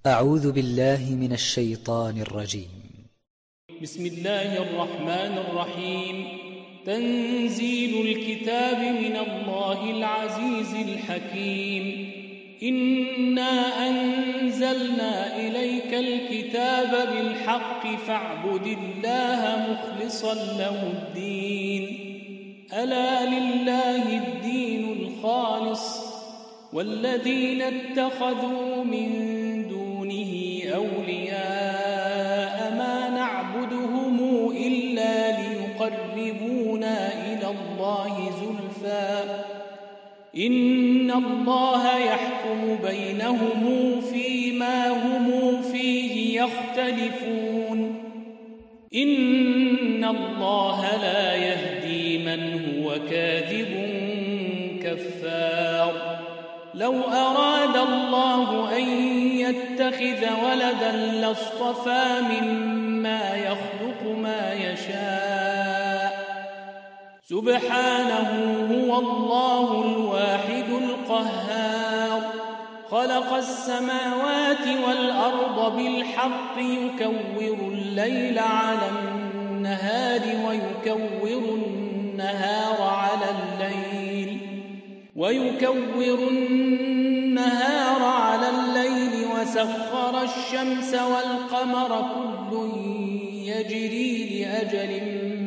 أعوذ بالله من الشيطان الرجيم. بسم الله الرحمن الرحيم. تنزيل الكتاب من الله العزيز الحكيم. إنا أنزلنا إليك الكتاب بالحق فاعبد الله مخلصا له الدين. ألا لله الدين الخالص والذين اتخذوا من دونه أولياء ما نعبدهم إلا ليقربونا إلى الله زلفى إن الله يحكم بينهم فيما هم فيه يختلفون. إن الله لا يهدي من هو كاذب كفار. لو أراد الله أن يتخذ ولدا لاصطفى مما يخلق ما يشاء سبحانه هو الله الواحد القهار. خلق السماوات والأرض بالحق يكور الليل على النهار ويكور النهار على الليل وسخر الشمس والقمر كل يجري لأجل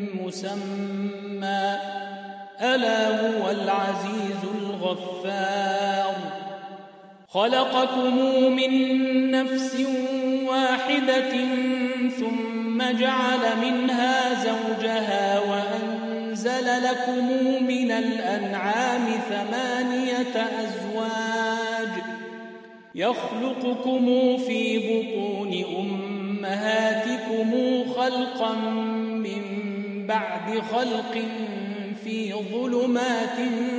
مسمى ألا هو العزيز الغفار. خلقكم من نفس واحدة ثم جعل منها زوجها وأنزل لكم من الأنعام 8 أزواج يخلقكم في بطون أمهاتكم خلقا من بعد خلق في ظلمات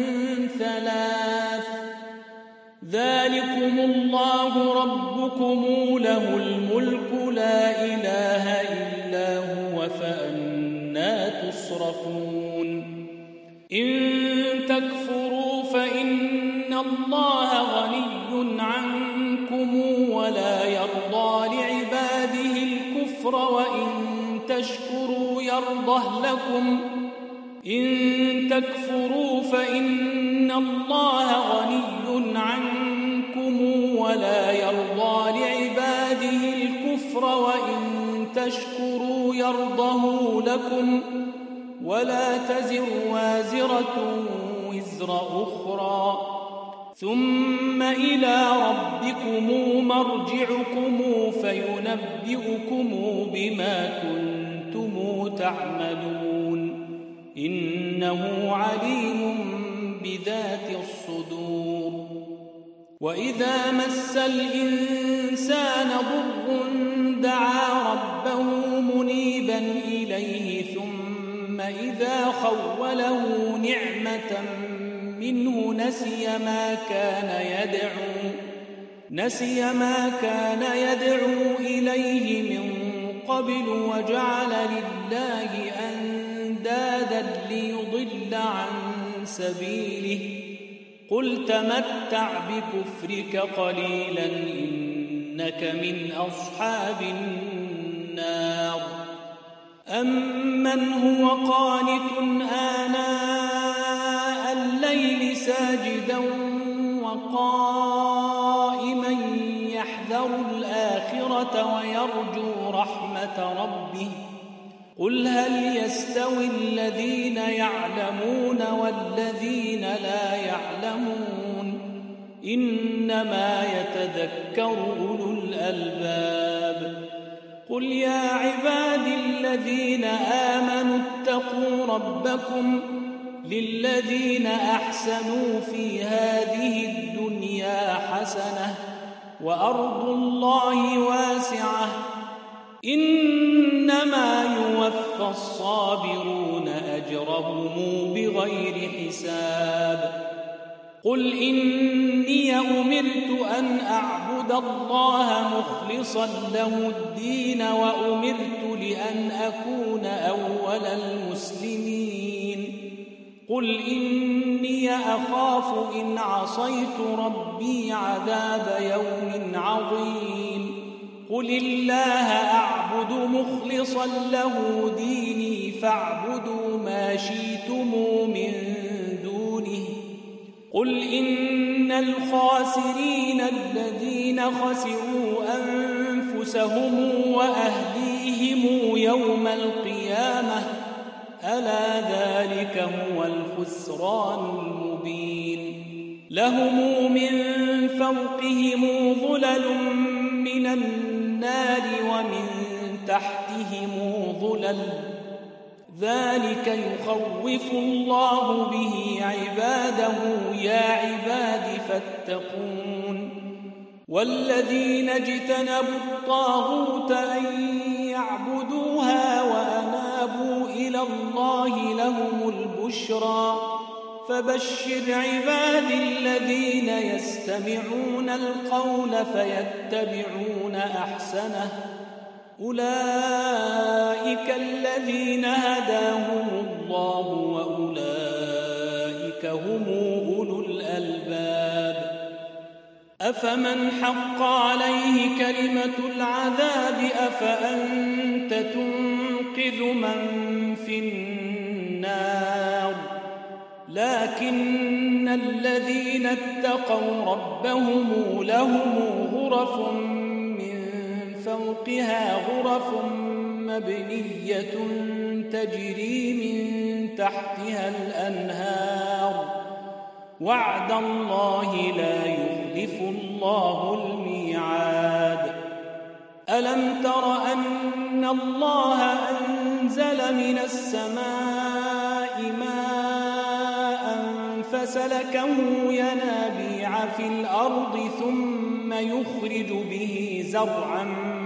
3 ذلكم الله ربكم له الملك لا إله إلا هو فأنى تصرفون. إن تكفروا فإن الله غني عنكم ولا يرضى لعباده الكفر وإن تشكروا يرضه لكم. إن تكفروا فإن الله غني عنكم ولا يرضى لعباده الكفر وإن تشكروا يرضه لكم. ولا تزر وازرة وزر أخرى ثم إلى ربكم مرجعكم فينبئكم بما كنتم تعملون إنه عليم بذات الصدور. وإذا مس الإنسان ضر دعا ربه منيبا إليه ثم إذا خوله نعمة منه نسي ما كان يدعو إليه من قبل وجعل لله أندادا ليضل عن سبيله. قل تمتع بكفرك قليلا إنك من أصحاب النار. أمن هو قانت آناء الليل ساجدا وقائما يحذر الآخرة ويرجو رحمة ربه. قل هل يستوي الذين يعلمون والذين لا يعلمون إنما يتذكر أولو الألباب. قل يا عبادي الذين آمنوا اتقوا ربكم للذين أحسنوا في هذه الدنيا حسنة وأرض الله واسعة إنما يوفى الصابرون أجرهم بغير حساب. قل إني أمرت أن أعبد الله مخلصا له الدين وأمرت لأن أكون أول المسلمين. قل إني أخاف إن عصيت ربي عذاب يوم عظيم. قل الله أعبد مخلصا له ديني فاعبدوا ما شئتم من دونه قل إن الخاسرين الذين خسروا أنفسهم وأهليهم يوم القيامة ألا ذلك هو الخسران المبين لهم من فوقهم ظلل من النار ومن تحتهم ظلل ذلك يخوف الله به عباده يا عباد فاتقون والذين اجتنبوا الطاغوت أن يعبدوها وأنابوا إلى الله لهم البشرى فبشر عبادي الذين يستمعون القول فيتبعون أحسنه أولئك الذين هداهم الله وأولئك هم أولو الألباب أفمن حق عليه كلمة العذاب أفأنت تنقذ من في النار لكن الذين اتقوا ربهم لهم غرف من فوقها غرف مبنية تجري من تحتها الأنهار وعد الله لا يخلف الله الميعاد ألم تر أن الله أنزل من السماء ماء فسلكه ينابيع في الأرض ثم يخرج به زرعا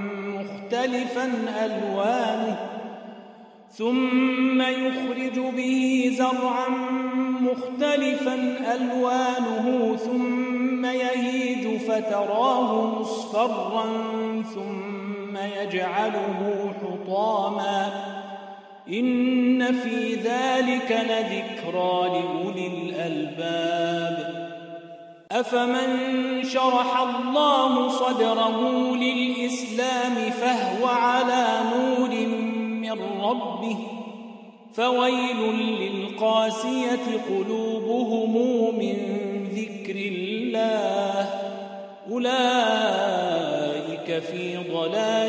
مختلفا ألوانه ثم يهيج فتراه مصفرا ثم يجعله حطاما إن في ذلك لذكرى لأولي الألباب أفمن شرح الله صدره للإسلام فهو على نور من ربه فويل للقاسية قلوبهم من ذكر الله أولئك في ضلال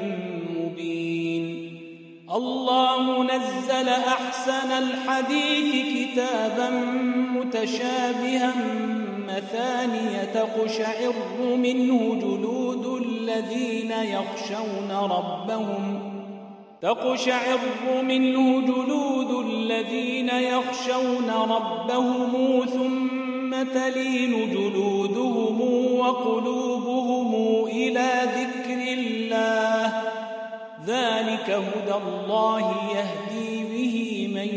مبين الله نزل أحسن الحديث كتابا متشابها مثانية تقشعر منه جلود الذين يخشون ربهم ثم تلين جلودهم وقلوبهم إلى ذكر الله ذلك هدى الله يهدي به من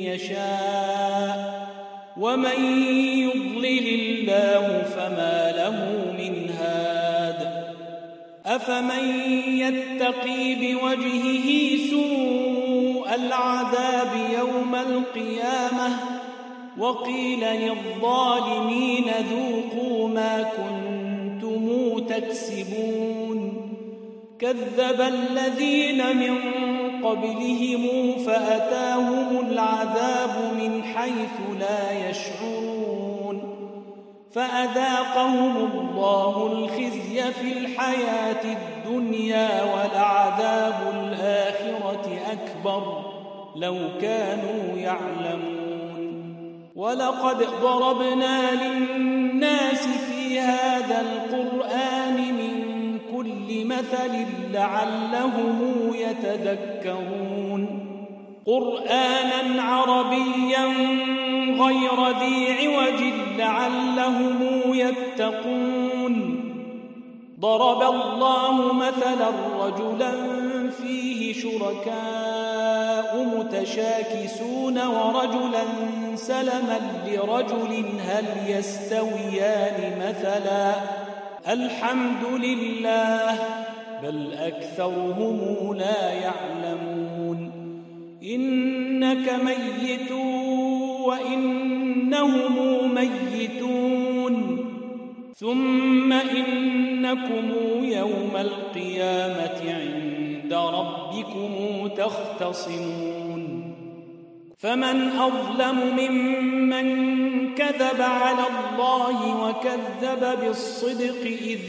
يشاء ومن يضلل الله فما له من هاد أفمن يتقي بوجهه سوء العذاب يوم القيامة وقيل للظالمين ذوقوا ما كنتم تكسبون كذب الذين من قبلهم فأتاهم العذاب من حيث لا يشعرون فأذاقهم الله الخزي في الحياة الدنيا ولعذاب الآخرة أكبر لو كانوا يعلمون ولقد ضربنا للناس في هذا القرآن من كل مثل لعلهم يتذكرون قرآنا عربيا غير ذي عوج لعلهم يتقون ضرب الله مثلا رجلا فيه شركاء متشاكسون ورجلا سلما لرجل هل يستويان مثلا الحمد لله بل أكثرهم لا يعلمون إنك ميت وإنهم ميتون ثم إنكم يوم القيامة عند ربكم تختصمون فمن أظلم ممن كذب على الله وكذب بالصدق إذ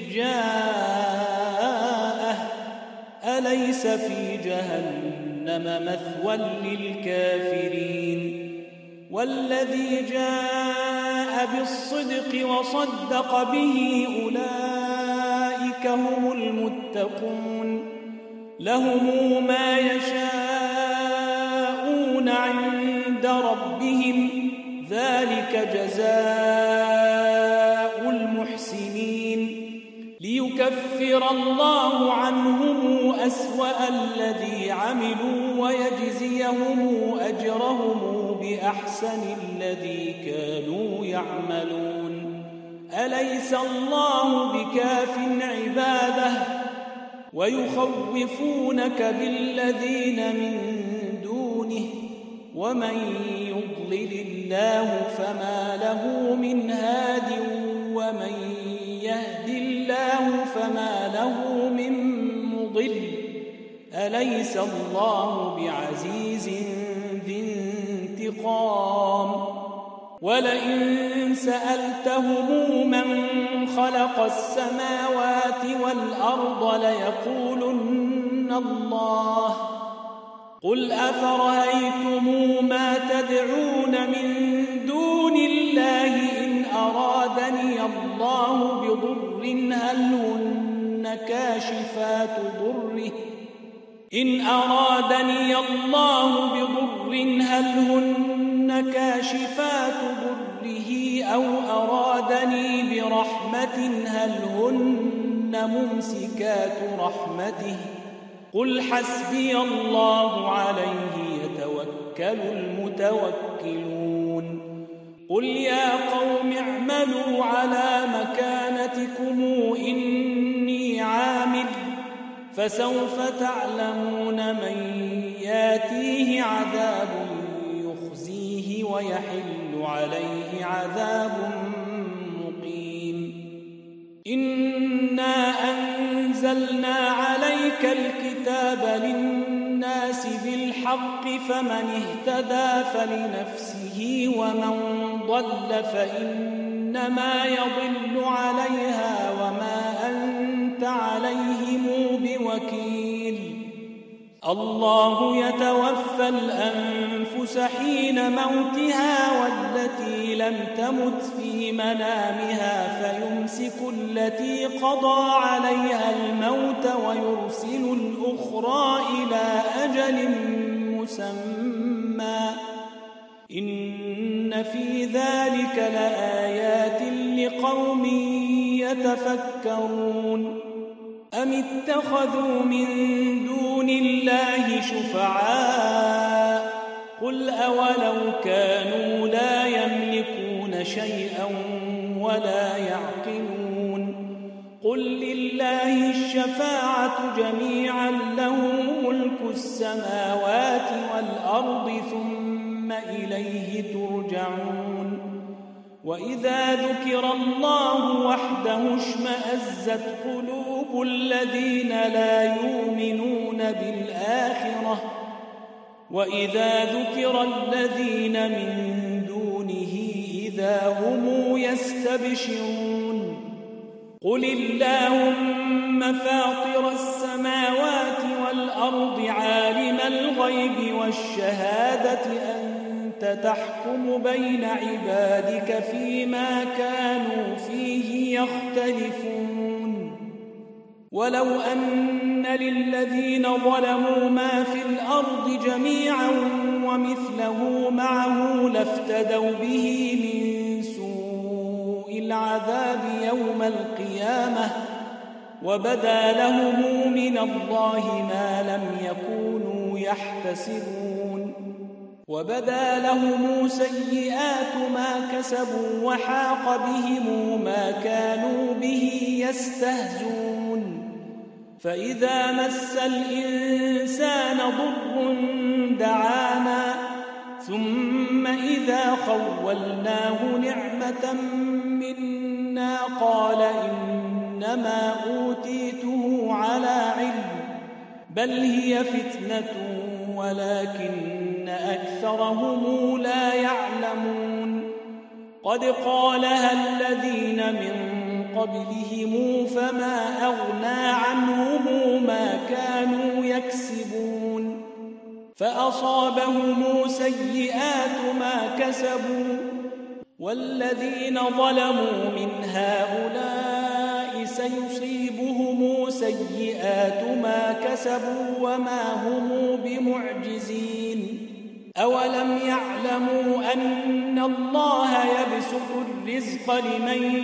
جاءه أليس في جهنم مثوى للكافرين والذي جاء بالصدق وصدق به أولئك هم المتقون لهم ما يشاءون عند ربهم ذلك جزاء المحسنين ليكفر الله عنهم أسوأ الذي عملوا ويجزيهم أجرهم بأحسن الذي كانوا يعملون أليس الله بكاف عباده ويخوفونك بالذين من دونه ومن يضلل الله فما له من هاد ومن يهد الله فما له من مضل أليس الله بعزيز ذي انتقام ولئن سألتهم من خلق السماوات والأرض ليقولن الله قل أفرأيتم ما تدعون من دون الله إن أرادني الله بضر هل هن كاشفات ضره إن أرادني الله بضر هل هن كاشفات ضره أو أرادني برحمة هل هن ممسكات رحمته قل حسبي الله عليه يتوكل المتوكلون قل يا قوم اعملوا على مكانتكم إني عامل فسوف تعلمون من ياتيه عذاب يخزيه ويحل عليه عذاب مقيم إنا أنزلنا عليك الكتاب للناس بالحق فمن اهتدى فلنفسه ومن ضل فإنما يضل عليها وما أنت عليهم بوكيل الله يتوفى الأنفس حين موتها والتي لم تمت في منامها فيمسك التي قضى عليها الموت ويرسل الأخرى إلى أجل مسمى إن في ذلك لآيات لقوم يتفكرون أم اتخذوا من دون الله شفعاء قل أولو كانوا لا يملكون شيئا ولا يعقلون قل لله الشفاعة جميعا له ملك السماوات والأرض ثم إليه ترجعون وإذا ذكر الله وحده اشمأزت قلوب الذين لا يؤمنون بالآخرة وإذا ذكر الذين من دونه إذا هم يستبشرون قل اللهم فاطر السماوات والأرض عالم الغيب والشهادة أنت تحكم بين عبادك فيما كانوا فيه يختلفون ولو أن للذين ظلموا ما في الأرض جميعا ومثله معه لافتدوا به من سوء العذاب يوم القيامة وبدا لهم من الله ما لم يكونوا يحتسبون وبدا لهم سيئات ما كسبوا وحاق بهم ما كانوا به يستهزون فإذا مس الإنسان ضر دعانا ثم إذا خولناه نعمة منا قال إنما أوتيته على بل هي فتنة ولكن أكثرهم لا يعلمون قد قالها الذين من قبلهم فما أغنى عنهم ما كانوا يكسبون فأصابهم سيئات ما كسبوا والذين ظلموا من هؤلاء سيصيبهم سيئات ما كسبوا وما هم بمعجزين أولم يعلموا أن الله يبسط الرزق لمن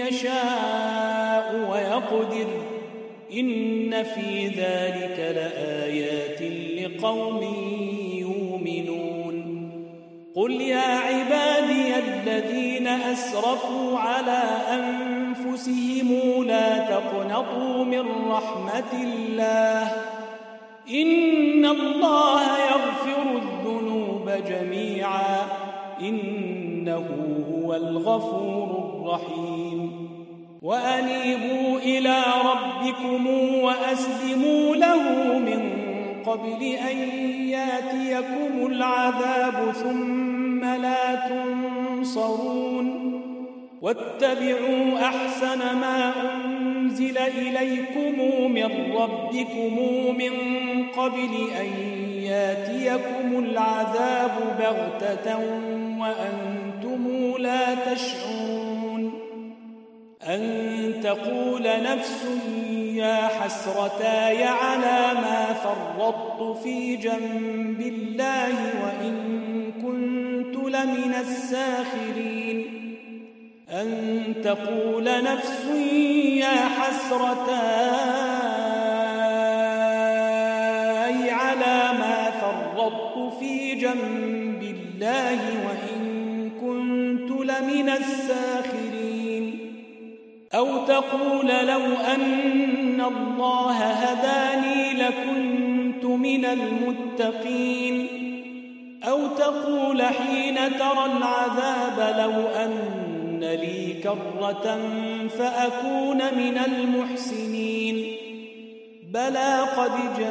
يشاء ويقدر إن في ذلك لآيات لقوم يؤمنون قل يا عبادي الذين أسرفوا على أنفسهم لا تقنطوا من رحمة الله إن الله يغفر الذنوب جميعا إنه هو الغفور الرحيم وأنيبوا إلى ربكم وأسلموا له من قبل أن ياتيكم العذاب ثم لا تنصرون واتبعوا أحسن ما أنزل إليكم من ربكم من قبل أن ياتيكم العذاب بغتة وأنتم لا تشعرون أن تقول نفس يا حسرتاي على ما فرطت في جنب الله وإن كنت لمن الساخرين أن تقول نفس يا حسرتاي على ما فرطت في جنب الله وإن كنت لمن الساخرين أو تقول لو أن الله هداني لكنت من المتقين أو تقول حين ترى العذاب لو أن لي كرة فأكون من المحسنين بلى قد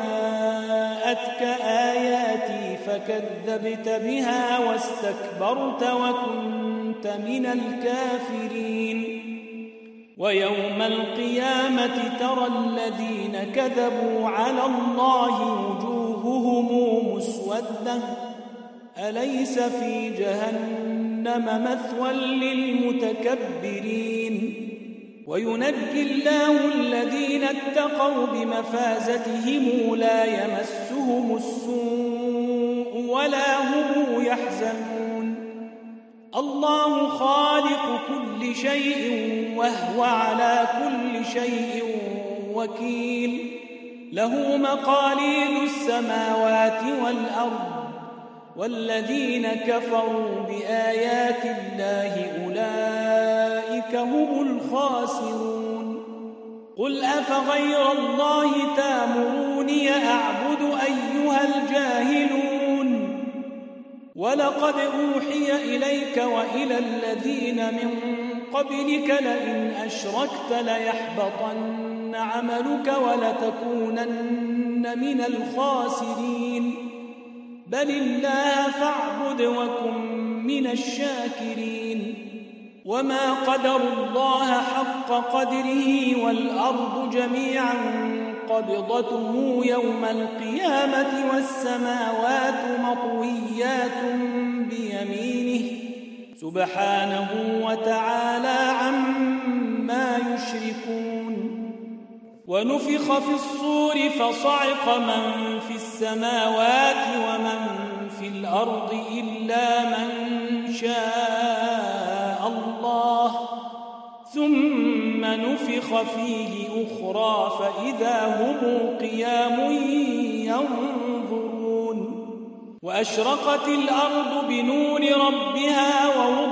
جاءتك آياتي فكذبت بها واستكبرت وكنت من الكافرين ويوم القيامة ترى الذين كذبوا على الله وجوههم مسودة أليس في جهنم مثوى للمتكبرين وينجي الله الذين اتقوا بمفازتهم لا يمسهم السوء ولا هم يحزنون الله خالق كل شيء وهو على كل شيء وكيل له مقاليد السماوات والأرض والذين كفروا بآيات الله أولئك هم الخاسرون قل أفغير الله تامروني أعبد أيها الجاهلون ولقد أوحي إليك وإلى الذين من قبلك لئن أشركت ليحبطن عملك ولتكونن من الخاسرين بل الله فاعبد وكن من الشاكرين وما قدروا الله حق قدره والأرض جميعا قبضته يوم القيامة والسماوات مطويات بيمينه سبحانه وتعالى عما يشركون ونفخ في الصور فصعق من في السماوات ومن في الأرض إلا من شاء الله ثم نفخ فيه أخرى فإذا هم قيام ينظرون وأشرقت الأرض بنور ربها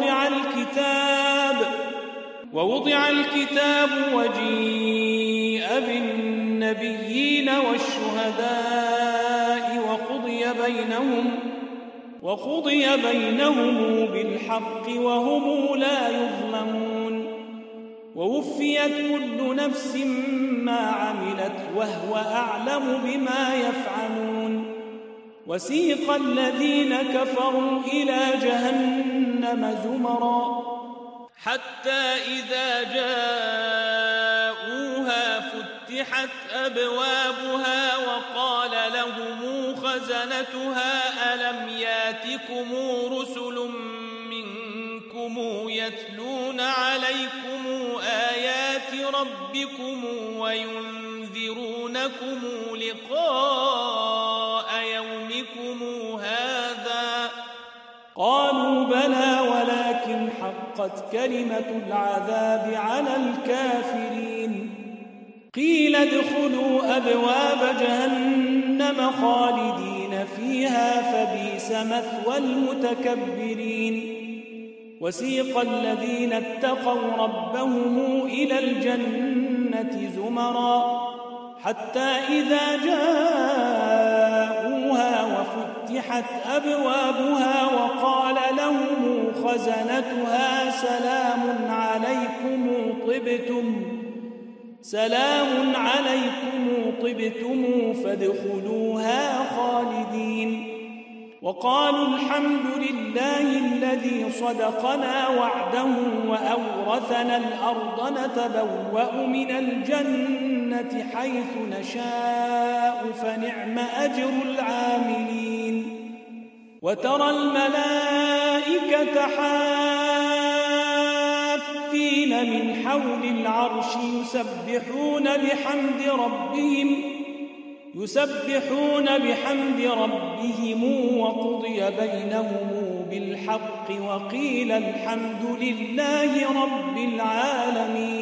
ووضع الكتاب وجيء بالنبيين والشهداء وقضي بينهم بالحق وهم لا يظلمون ووفيت كل نفس ما عملت وهو أعلم بما يفعلون وسيق الذين كفروا إلى جهنم زمرا حتى إذا جاءوها فتحت أبوابها وقال لهم خزنتها ألم ياتكم رسل منكم يتلون عليكم آيات ربكم وينذرونكم لقاء يومكم هذا قالوا بلى ولكن حقت كلمة العذاب على الكافرين قيل ادخلوا أبواب جهنم خالدين فيها فبئس مثوى المتكبرين وسيق الذين اتقوا ربهم إلى الجنة زمرا حتى إذا جاءوها وفتحت أبوابها وقال لهم خزنتها سلام عليكم طبتم فادخلوها خالدين وقالوا الحمد لله الذي صدقنا وعده وأورثنا الأرض نتبوأ من الجنة حيث نشاء فنعم أجر العاملين وترى الملائكة حافين من حول العرش يسبحون بحمد ربهم وقضي بينهم بالحق وقيل الحمد لله رب العالمين